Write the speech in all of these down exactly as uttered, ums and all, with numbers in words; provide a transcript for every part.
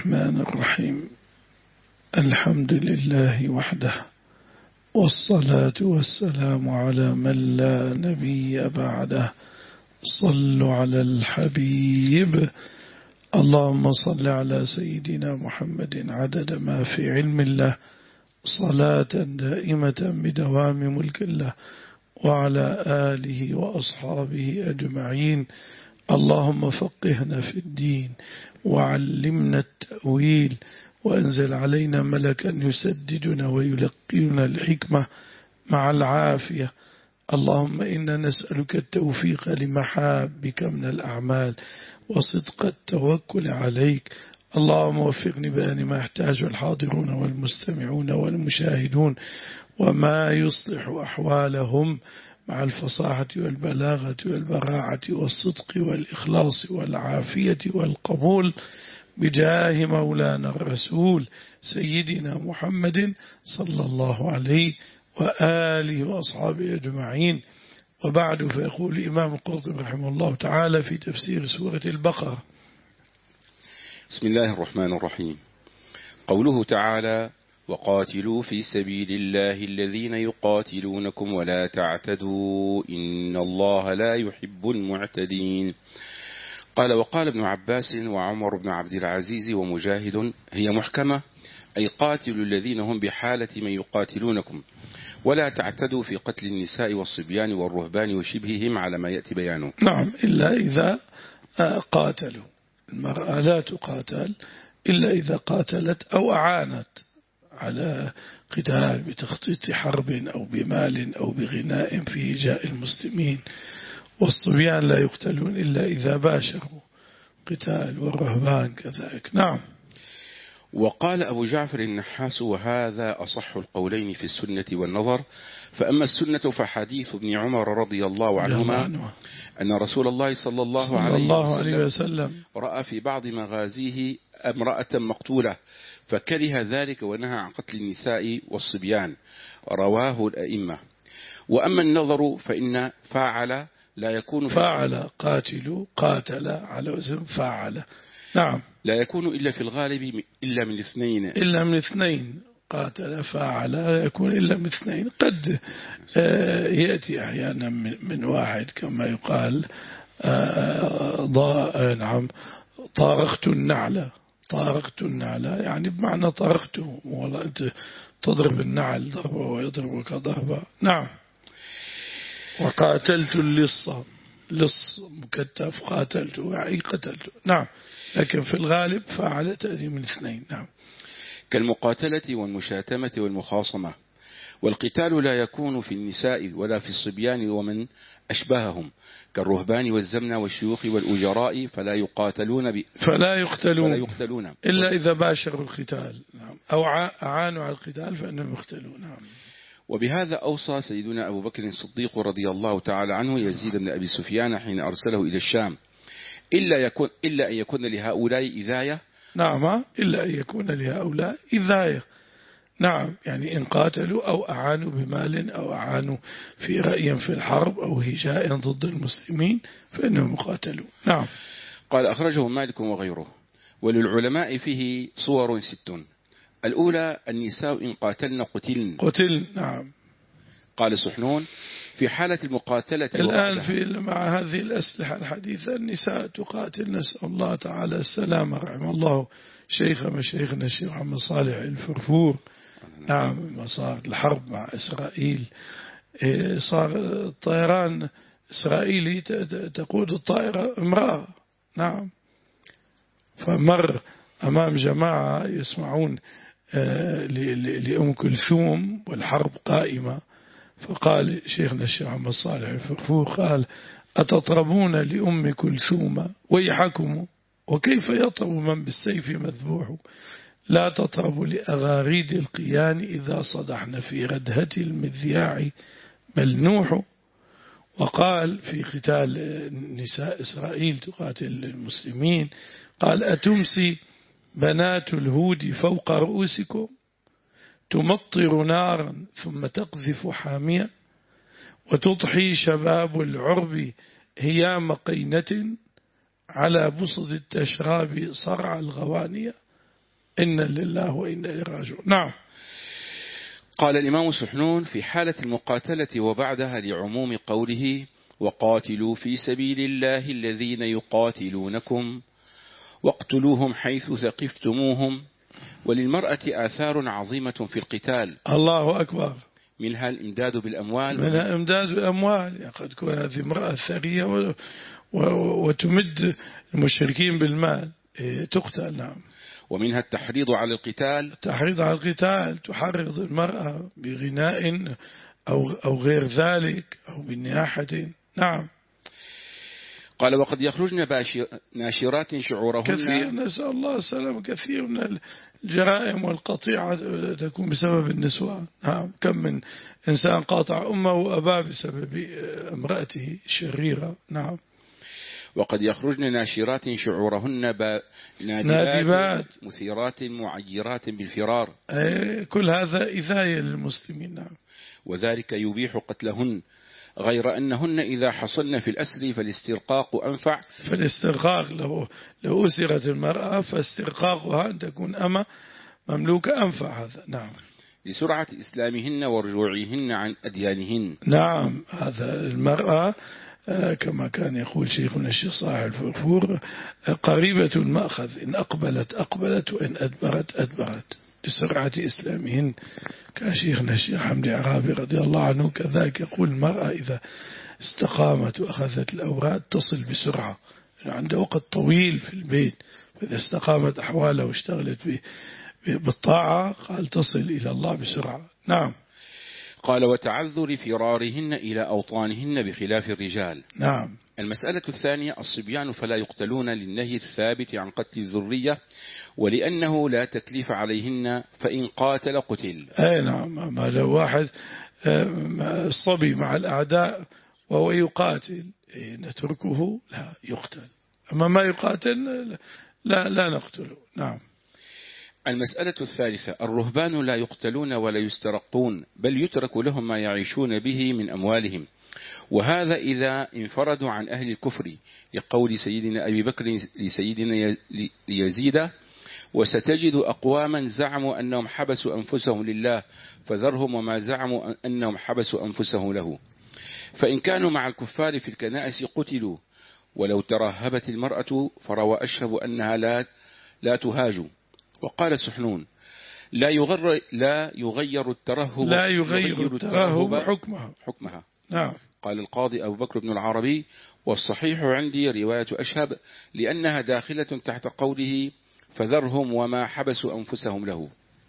الرحمن الرحيم. الحمد لله وحده، والصلاة والسلام على من لا نبي بعده. صلوا على الحبيب. اللهم صل على سيدنا محمد عدد ما في علم الله، صلاة دائمة بدوام ملك الله، وعلى آله وأصحابه أجمعين. اللهم فقهنا في الدين وعلمنا التأويل، وأنزل علينا ملكا يسددنا ويلقينا الحكمة مع العافية. اللهم إنا نسألك التوفيق لمحابك من الأعمال وصدق التوكل عليك. اللهم وفقني بأن ما يحتاج الحاضرون والمستمعون والمشاهدون، وما يصلح أحوالهم مع الفصاحة والبلاغة والبراعة والصدق والإخلاص والعافية والقبول، بجاه مولانا الرسول سيدنا محمد صلى الله عليه وآله وأصحابه أجمعين. وبعد، فيقول الإمام القرطبي رحمه الله تعالى في تفسير سورة البقرة: بسم الله الرحمن الرحيم. قوله تعالى: وقاتلوا في سبيل الله الذين يقاتلونكم ولا تعتدوا إن الله لا يحب المعتدين. قال: وقال ابن عباس وعمر بن عبد العزيز ومجاهد: هي محكمة، أي قاتلوا الذين هم بحالة من يقاتلونكم، ولا تعتدوا في قتل النساء والصبيان والرهبان وشبههم على ما يأتي بيانه. نعم، إلا إذا قاتلوا. المرأة لا تقاتل إلا إذا قاتلت أو أعانت على قتال بتخطيط حرب أو بمال أو بغناء في هجاء المسلمين. والصبيان لا يقتلون إلا إذا باشروا قتال، والرهبان كذلك. نعم. وقال أبو جعفر النحاس: وهذا أصح القولين في السنة والنظر. فأما السنة فحديث ابن عمر رضي الله عنهما أن رسول الله صلى الله, صلى عليه, الله وسلم عليه وسلم رأى في بعض مغازيه امرأة مقتولة فكره ذلك ونهى عن قتل النساء والصبيان، رواه الأئمة. وأما النظر فإن فاعل لا يكون فاعل قاتل قاتل على وزن فاعل. نعم. لا يكون إلا في الغالب إلا من اثنين إلا من اثنين قاتل فاعل لا يكون إلا من اثنين. قد يأتي أحيانا من واحد كما يقال ضاء نعم طارقت النعلة. طارقت النعلة يعني بمعنى طارقته، ولا أنت تضرب النعل ضربة ويضربك ضربة. نعم. وقاتلت اللصة، لص مكتف قاتلته يعني قتلته. نعم. لكن في الغالب فاعل تأتي من اثنين. نعم. كالمقاتلة والمشاتمة والمخاصمة. والقتال لا يكون في النساء ولا في الصبيان ومن أشبههم كالرهبان والزمن والشيوخ والأجراء، فلا يقاتلون ب... فلا يقتلون, فلا يقتلون إلا إذا باشروا القتال. نعم. أو أعانوا على القتال فإنهم يقتلون. نعم. وبهذا أوصى سيدنا أبو بكر الصديق رضي الله تعالى عنه يزيد بن أبي سفيان حين أرسله إلى الشام: إلا يكون إلا أن يكون لهؤلاء إذاية. نعم، إلا أن يكون لهؤلاء إذاية. نعم، يعني إن قاتلوا أو أعانوا بمال أو أعانوا في رأي في الحرب أو هجاء ضد المسلمين فإنهم يقاتلوا. نعم. قال: أخرجه مالك وغيره. وللعلماء فيه صور ست. الأولى: النساء إن قاتلن قتلن قتل. نعم. قال سحنون: في حالة المقاتلة الآن في مع هذه الأسلحة الحديثة النساء تقاتل، نسأل الله تعالى السلامة. رحمه الله شيخ مشايخنا الشيخ محمد صالح الفرفور. نعم. ما صار الحرب مع إسرائيل، صار الطيران إسرائيلي تقود الطائرة امرأة. نعم. فمر أمام جماعة يسمعون لأم كلثوم والحرب قائمة، فقال شيخنا الشيخ محمد صالح الفرفور قال: أتطربون لأم كلثوم ويحكم، وكيف يطرب من بالسيف مذبوح؟ لا تطرب لأغاريد القيان إذا صدحن في ردهة المذياع ملنوح. وقال في قتال نساء إسرائيل تقاتل المسلمين قال: أتمسي بنات الهود فوق رؤوسكم تمطر نارا ثم تقذف حامية، وتضحي شباب العرب هيام قينة على بسط التشراب صرع الغوانية. إنا لله وإنا إليه راجعون. نعم. قال الإمام سحنون في حالة المقاتلة وبعدها لعموم قوله وقاتلوا في سبيل الله الذين يقاتلونكم واقتلوهم حيث ثقفتموهم. وللمرأة آثار عظيمة في القتال. الله أكبر. منها الإمداد بالأموال. منها الإمداد بالأموال، يعني قد تكون هذه امرأة ثرية و... و... وتمد المشركين بالمال تقتل. نعم. ومنها التحريض على القتال. التحريض على القتال، تحرض المرأة بغناء أو, أو غير ذلك أو بالنياحة. نعم. قال وقد يخرجن ناشرات شعورهن. كثير، نسأل الله السلامة، كثير من الجرائم والقطيعة تكون بسبب النسوان. نعم. كم من إنسان قاطع أمه وأباه بسبب امرأته الشريرة. نعم. وقد يخرجن ناشرات شعورهن نادبات مثيرات معيرات بالفرار. كل هذا إذاية للمسلمين. نعم. وذلك يبيح قتلهن، غير أنهن إذا حصلن في الأسر فالاسترقاق أنفع. فالاسترقاق لو, لو أسرت المرأة فاسترقاقها أن تكون أمة مملوكة أنفع. هذا. نعم. لسرعة إسلامهن ورجوعهن عن أديانهن. نعم. هذا المرأة كما كان يقول شيخنا الشيخ صالح الفرفور قريبة المأخذ، إن أقبلت أقبلت وإن أدبرت أدبرت، لسرعة إسلامهن. كان شيخنا الشيخ حمدي عرابي رضي الله عنه كذلك يقول المرأة إذا استقامت وأخذت الأوراد تصل بسرعة، عنده وقت طويل في البيت، فإذا استقامت أحوالها واشتغلت بالطاعة قال تصل إلى الله بسرعة. نعم. قال وتعذر فرارهن إلى أوطانهن بخلاف الرجال. نعم. المسألة الثانية الصبيان فلا يقتلون للنهي الثابت عن قتل الذرية، ولأنه لا تكليف عليهن فإن قاتل قتل. أي نعم. ما لو واحد صبي مع الأعداء وهو يقاتل نتركه؟ لا، يقتل. أما ما يقاتل لا لا نقتله. نعم. المسألة الثالثة الرهبان لا يقتلون ولا يسترقون، بل يترك لهم ما يعيشون به من أموالهم، وهذا إذا انفردوا عن أهل الكفر، لقول سيدنا أبي بكر لسيدنا يزيد وستجد أقواما زعموا أنهم حبسوا أنفسهم لله فذرهم وما زعموا أنهم حبسوا أنفسهم له. فإن كانوا مع الكفار في الكنائس قتلوا، ولو ترهبت المرأة فروى أشهب أنها لا, لا تهاج. وقال سحنون لا يغير, لا يغير الترهب لا يغير الترهب حكمها, حكمها. نعم. قال القاضي أبو بكر بن العربي والصحيح عندي رواية أشهب لأنها داخلة تحت قوله فذرهم وما حبسوا أنفسهم له.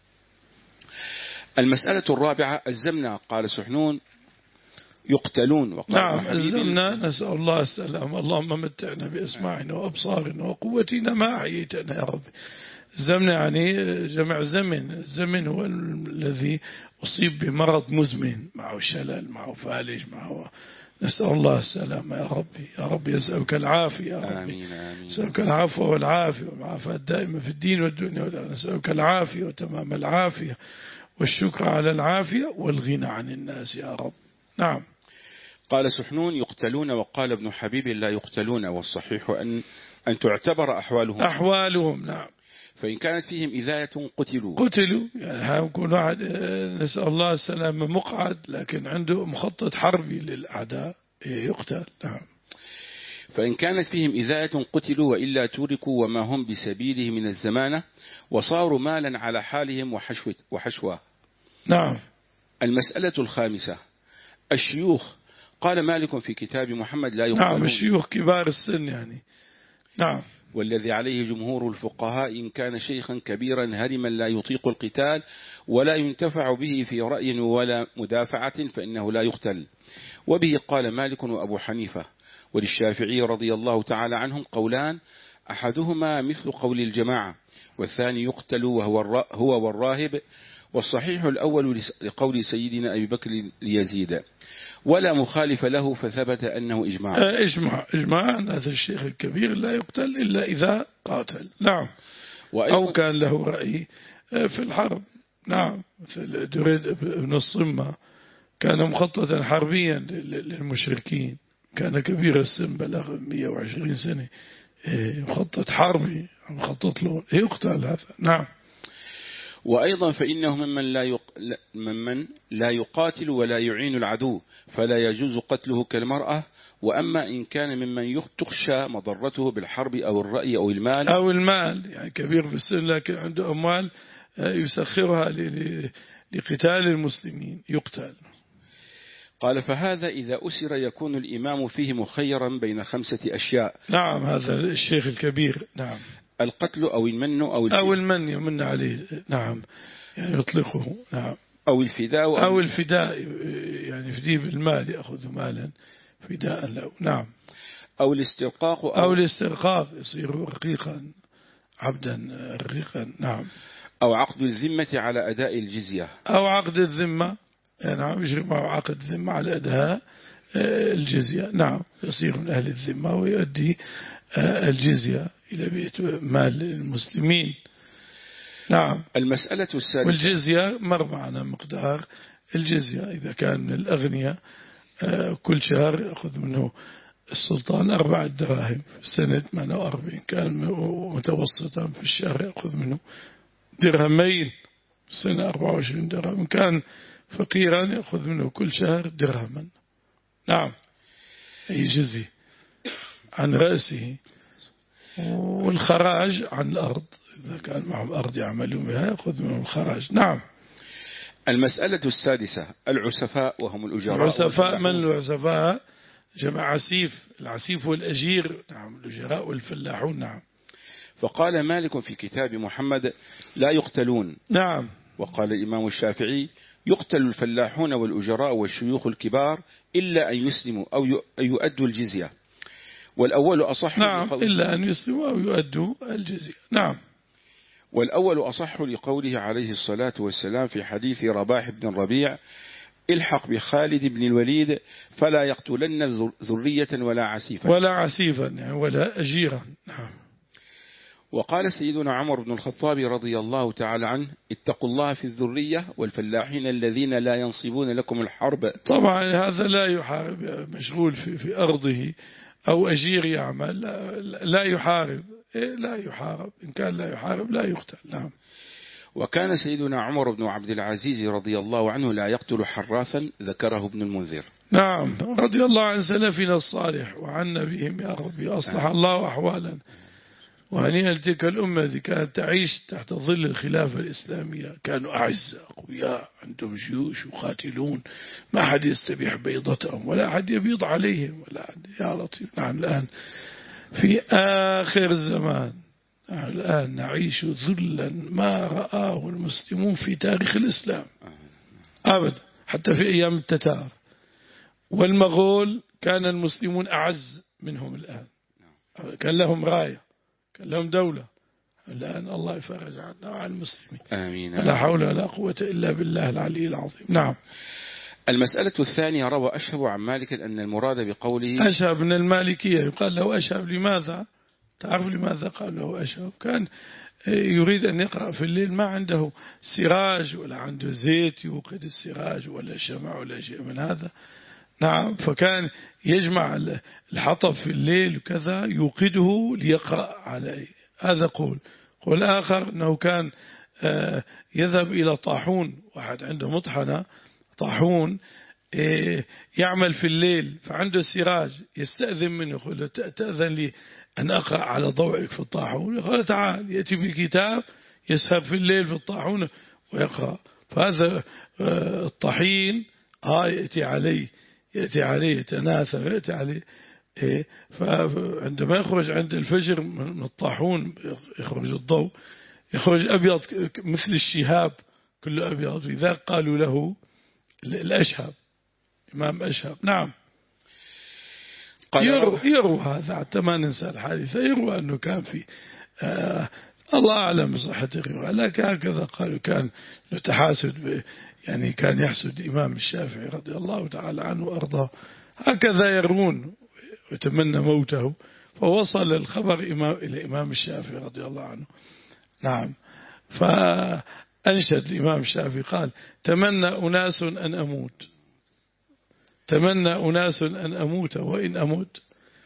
المسألة الرابعة الزمنة. قال سحنون يقتلون. وقال نعم الزمنة نسأل الله السلام. اللهم متعنا بأسماعنا وأبصارنا وقوتنا ما أحييتنا يا رب. الزمن يعني جمع زمن. الزمن هو الذي أصيب بمرض مزمن، معه شلل، معه فالج، معه، نسأل الله السلامة يا ربي. يا رب يسألك العافية يا ربي. آمين آمين. نسألك العفو والعافية والعافية الدائمة في الدين والدنيا والآخرة. نسألك العافية وتمام العافية والشكر على العافية والغنى عن الناس يا رب. نعم. قال سحنون يقتلون، وقال ابن حبيب لا يقتلون، والصحيح أن أن تعتبر أحوالهم أحوالهم. نعم. فإن كانت فيهم إذاية قتلوا قتلوا يعني يكون واحد نسأل الله السلامة مقعد لكن عنده مخطط حربي للأعداء يقتل. نعم. فإن كانت فيهم إذاية قتلوا، وإلا تركوا وما هم بسبيله من الزمانة وصاروا مالا على حالهم وحشوة وحشوة. نعم. المسألة الخامسة الشيوخ. قال مالك في كتاب محمد لا يقتلون. نعم الشيوخ كبار السن يعني. نعم. والذي عليه جمهور الفقهاء إن كان شيخا كبيرا هرما لا يطيق القتال ولا ينتفع به في رأي ولا مدافعة فإنه لا يقتل. وبه قال مالك وأبو حنيفة. وللشافعي رضي الله تعالى عنهم قولان، أحدهما مثل قول الجماعة، والثاني يقتل وهو هو والراهب، والصحيح الأول لقول سيدنا أبي بكر ليزيد، ولا مخالف له فثبت أنه إجماع. إجماع إجماع أن هذا الشيخ الكبير لا يقتل إلا إذا قاتل. نعم. أو كان له رأي في الحرب. نعم. مثل دريد بن الصمة كان مخططا حربيا للمشركين، كان كبير السن بلغ مئة وعشرين سنة، مخطط حربي مخطط له يقتل هذا. نعم. وأيضا فإنه ممن لا, يق... ممن لا يقاتل ولا يعين العدو فلا يجوز قتله كالمرأة. وأما إن كان ممن تخشى مضرته بالحرب أو الرأي أو المال أو المال، يعني كبير في السن لكن عنده أموال يسخرها لقتال المسلمين يقتل. قال فهذا إذا أسر يكون الإمام فيه مخيرا بين خمسة أشياء. نعم هذا الشيخ الكبير. نعم القتل أو المن أو الفداء أو المن يمن عليه. نعم يعني يطلقه. نعم أو الفداء أو, أو الفداء يعني فدي بالمال يأخذ مالا فداء له. نعم أو الاسترقاق أو, أو الاسترقاق يصير رقيقا عبدا رقيقا. نعم أو عقد الذمة على أداء الجزية. أو عقد الذمة يعني يجري معه عقد ذمة على أداء الجزية. نعم يصير من أهل الذمة ويؤدي الجزية إلى بيت مال المسلمين. نعم المسألة السادسة والجزية مر معنا مقدار الجزية إذا كان من الأغنياء كل شهر يأخذ منه السلطان أربعة دراهم في السنة ثمانية وأربعين، كان متوسطا في الشهر يأخذ منه درهمين في السنة أربعة وعشرين درهم، كان فقيرا يأخذ منه كل شهر درهما. نعم أي جزي عن رأسه. والخراج عن الأرض إذا كان معهم أرض يعملون بها يأخذ منهم الخراج. نعم المسألة السادسة العسفاء وهم الأجراء. العسفاء من العسفاء؟ جمع عسيف، العسيف والأجير. نعم الأجراء والفلاحون. نعم فقال مالك في كتاب محمد لا يقتلون. نعم وقال الإمام الشافعي يقتل الفلاحون والأجراء والشيوخ الكبار إلا أن يسلموا أو يؤدوا الجزية. والأول أصح. نعم إلا أن يسلموا أو يؤدوا الجزية. نعم والأول أصح لقوله عليه الصلاة والسلام في حديث رباح بن الربيع الحق بخالد بن الوليد فلا يقتلن ذرية ولا عسيفا ولا عسيفا يعني ولا أجيرا. نعم. وقال سيدنا عمر بن الخطاب رضي الله تعالى عنه اتقوا الله في الذرية والفلاحين الذين لا ينصبون لكم الحرب. طبعا هذا لا يحارب، مشغول في, في أرضه أو أجير يعمل لا يحارب. لا يحارب، إن كان لا يحارب لا يقتل. نعم. وكان سيدنا عمر بن عبد العزيز رضي الله عنه لا يقتل حراثا ذكره ابن المنذر. نعم رضي الله عن سلفنا الصالح وعن نبيهم يا ربي أصلح الله أحوالا. وهنيئا تلك الأمة التي كانت تعيش تحت ظل الخلافة الإسلامية، كانوا أعزة أقوياء عندهم جيوش يقاتلون، ما أحد يستبيح بيضتهم ولا أحد يبيض عليهم ولا أحد. يا لطيف. نعم الآن في آخر الزمان، نعم الآن نعيش ذلا ما رآه المسلمون في تاريخ الإسلام أبدا، حتى في أيام التتار والمغول كان المسلمون أعز منهم. الآن كان لهم راية، كان لهم دولة. الآن الله يفرج عنا وعن المسلمين. آمين. لا حول ولا قوة إلا بالله العلي العظيم. نعم. المسألة الثانية روى أشهب عن مالك أن المراد بقوله أشهب من المالكية يقال له أشهب. لماذا؟ تعرف لماذا قال له أشهب؟ كان يريد أن يقرأ في الليل، ما عنده سراج ولا عنده زيت يوقد السراج ولا شمع ولا شيء من هذا. نعم. فكان يجمع الحطب في الليل وكذا يوقده ليقرأ عليه. هذا قول. قول آخر أنه كان يذهب إلى طاحون، واحد عنده مطحنة طاحون يعمل في الليل فعنده سراج، يستأذن منه يقول له تأذن لي أن أقرأ على ضوئك في الطاحون؟ يقول تعال. يأتي بالكتاب يسهب في الليل في الطاحون ويقرأ. فهذا الطحين آه يأتي عليه يأتي عليه يتناثر يأتي عليه. فعندما يخرج عند الفجر من الطاحون يخرج الضوء، يخرج أبيض مثل الشهاب كله أبيض، لذلك قالوا له الأشهب، إمام أشهب. نعم. يروى, يروى هذا حتى ما ننسى الحادثة، يروى أنه كان في آه الله أعلم بصحة الرواية، لكن هكذا قالوا كان يتحاسد، يعني كان يحسد الإمام الشافعي رضي الله تعالى عنه وأرضاه، هكذا يرون ويتمنى موته. فوصل الخبر إمام إلى إمام الشافعي رضي الله عنه. نعم. فأنشد الإمام الشافعي قال تمنى أناس أن أموت، تمنى أناس أن أموت وإن أموت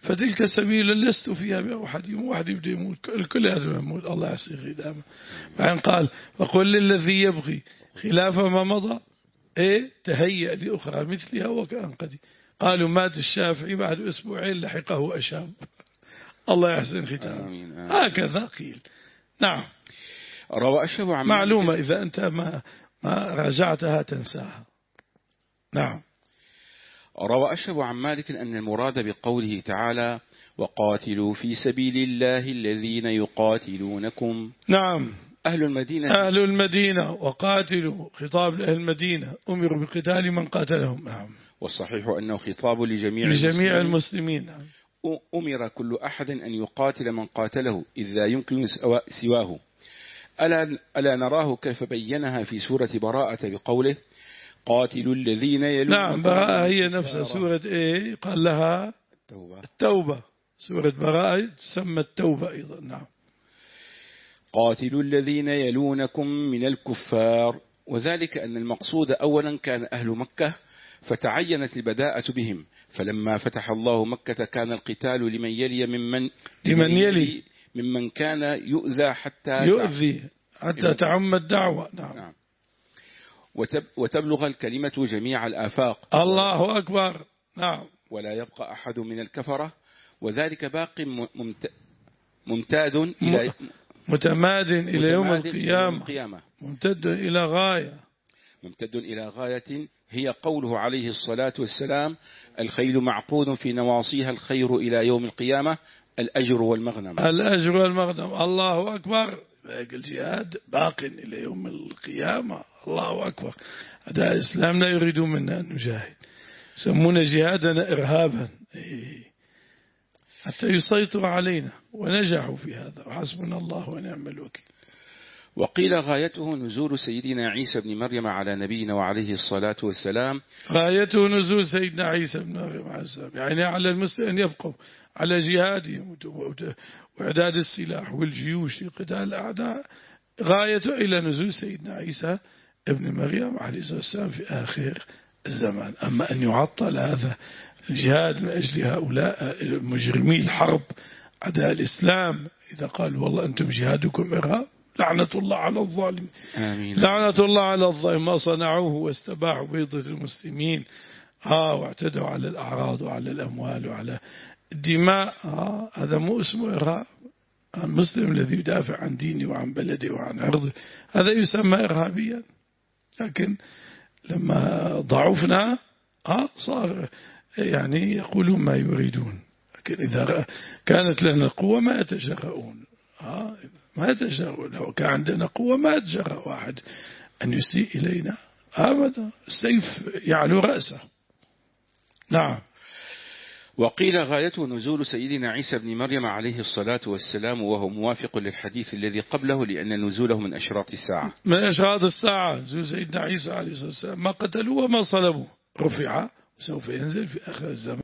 فتلك سبيل لست فيها بأحد يوم واحد يبدأ يموت الكل هذا يموت الله يعصي خدامه. بعدين قال وقل للذي يبغي خلاف ما مضى إيه تهيأ لأخرى مثلها وكأن قد قالوا مات الشافعي بعد أسبوعين لحقه أشام. الله يحسن ختامه. هكذا قيل. نعم. روى أشهب عن معلومة إذا أنت ما ما راجعتها تنساها. نعم. روى أشهب عن مالك أن المراد بقوله تعالى وقاتلوا في سبيل الله الذين يقاتلونكم نعم أهل المدينة أهل المدينة وقاتلوا خطاب لأهل المدينة أمروا بقتال من قاتلهم. نعم. والصحيح أنه خطاب لجميع لجميع المسلمين. نعم. أمر كل أحد أن يقاتل من قاتله إذ لا يمكن سواه. ألا, ألا نراه كيف بينها في سورة براءة بقوله قاتلوا الذين يلون. نعم براءة هي نفسها سورة إيه قال لها التوبة. التوبة. سورة براءة تسمى التوبة أيضا. نعم. قاتلوا الذين يلونكم من الكفار وذلك أن المقصود أولا كان أهل مكة فتعينت البداءة بهم فلما فتح الله مكة كان القتال لمن يلي ممن لمن يلي ممن كان يؤذى حتى يؤذي حتى تعم الدعوة. نعم. نعم. وتبلغ الكلمة جميع الآفاق. الله أكبر. نعم. ولا يبقى أحد من الكفرة وذلك باق ممتاد إلى متماد إلى يوم القيامة. القيامة ممتد إلى غاية ممتد إلى غاية هي قوله عليه الصلاة والسلام الخيل معقود في نواصيها الخير إلى يوم القيامة الأجر والمغنم. الأجر والمغنم. الله أكبر. الجهاد باق إلى يوم القيامة. الله أكبر. هذا الإسلام لا يريد منا أن نجاهد يسمون جهادنا إرهابا حتى يسيطر علينا ونجحوا في هذا وحسبنا الله ونعم الوكيل. وقيل غايته نزول سيدنا عيسى بن مريم على نبينا وعليه الصلاة والسلام. غايته نزول سيدنا عيسى بن مريم عليه السلام يعني على المسلمين أن يبقوا على جهادهم وإعداد السلاح والجيوش لقتال الأعداء. غايته إلى نزول سيدنا عيسى ابن مريم عليه الصلاة والسلام في آخر الزمان. أما أن يعطل هذا الجهاد من أجل هؤلاء مجرمي الحرب أعداء الإسلام إذا قالوا والله أنتم جهادكم إرهاب لعنة الله على الظالمين. آمين. لعنة الله على الظالمين ما صنعوه واستباحوا بيضة المسلمين ها واعتدوا على الأعراض وعلى الأموال وعلى الدماء. ها هذا مو اسمه إرهاب. المسلم الذي يدافع عن دينه وعن بلده وعن عرضه هذا يسمى إرهابيا. لكن لما ضعفنا ها صار يعني يقولون ما يريدون. لكن إذا كانت لنا قوة ما يتجرؤون. ها ما يتجرؤون. لو كان عندنا قوة ما يتجرأ واحد أن يسيء إلينا أبدا. السيف يعلو رأسه. نعم. وقيل غايته نزول سيدنا عيسى بن مريم عليه الصلاة والسلام وهو موافق للحديث الذي قبله لأن نزوله من أشراط الساعة. من أشراط الساعة نزول سيدنا عيسى عليه الصلاة والسلام ما قتلوه وما صلبوه رفع وسوف ينزل في آخر الزمان.